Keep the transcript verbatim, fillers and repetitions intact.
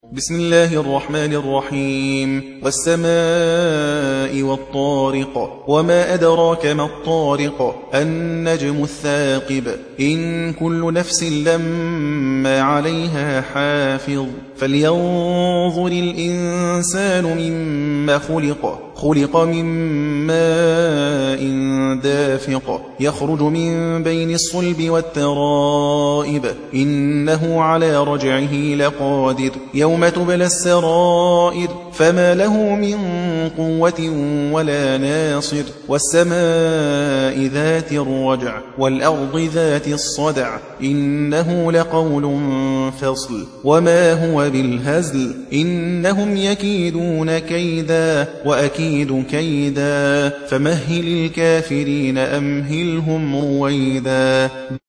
بسم الله الرحمن الرحيم والسماء والطارق وما أدراك ما الطارق النجم الثاقب إن كل نفس لما عليها حافظ فلينظر الإنسان مما خلق خلق من ماء دافق يخرج من بين الصلب والترائب إنه على رجعه لقادر يوم تبلى السرائر فما له من قوة ولا ناصر والسماء ذات الرجع والأرض ذات الصدع إنه لقول فصل وما هو بالهزل إنهم يكيدون كيدا وأكيد كيدا فمهل الكافرين أمهلهم رويدا.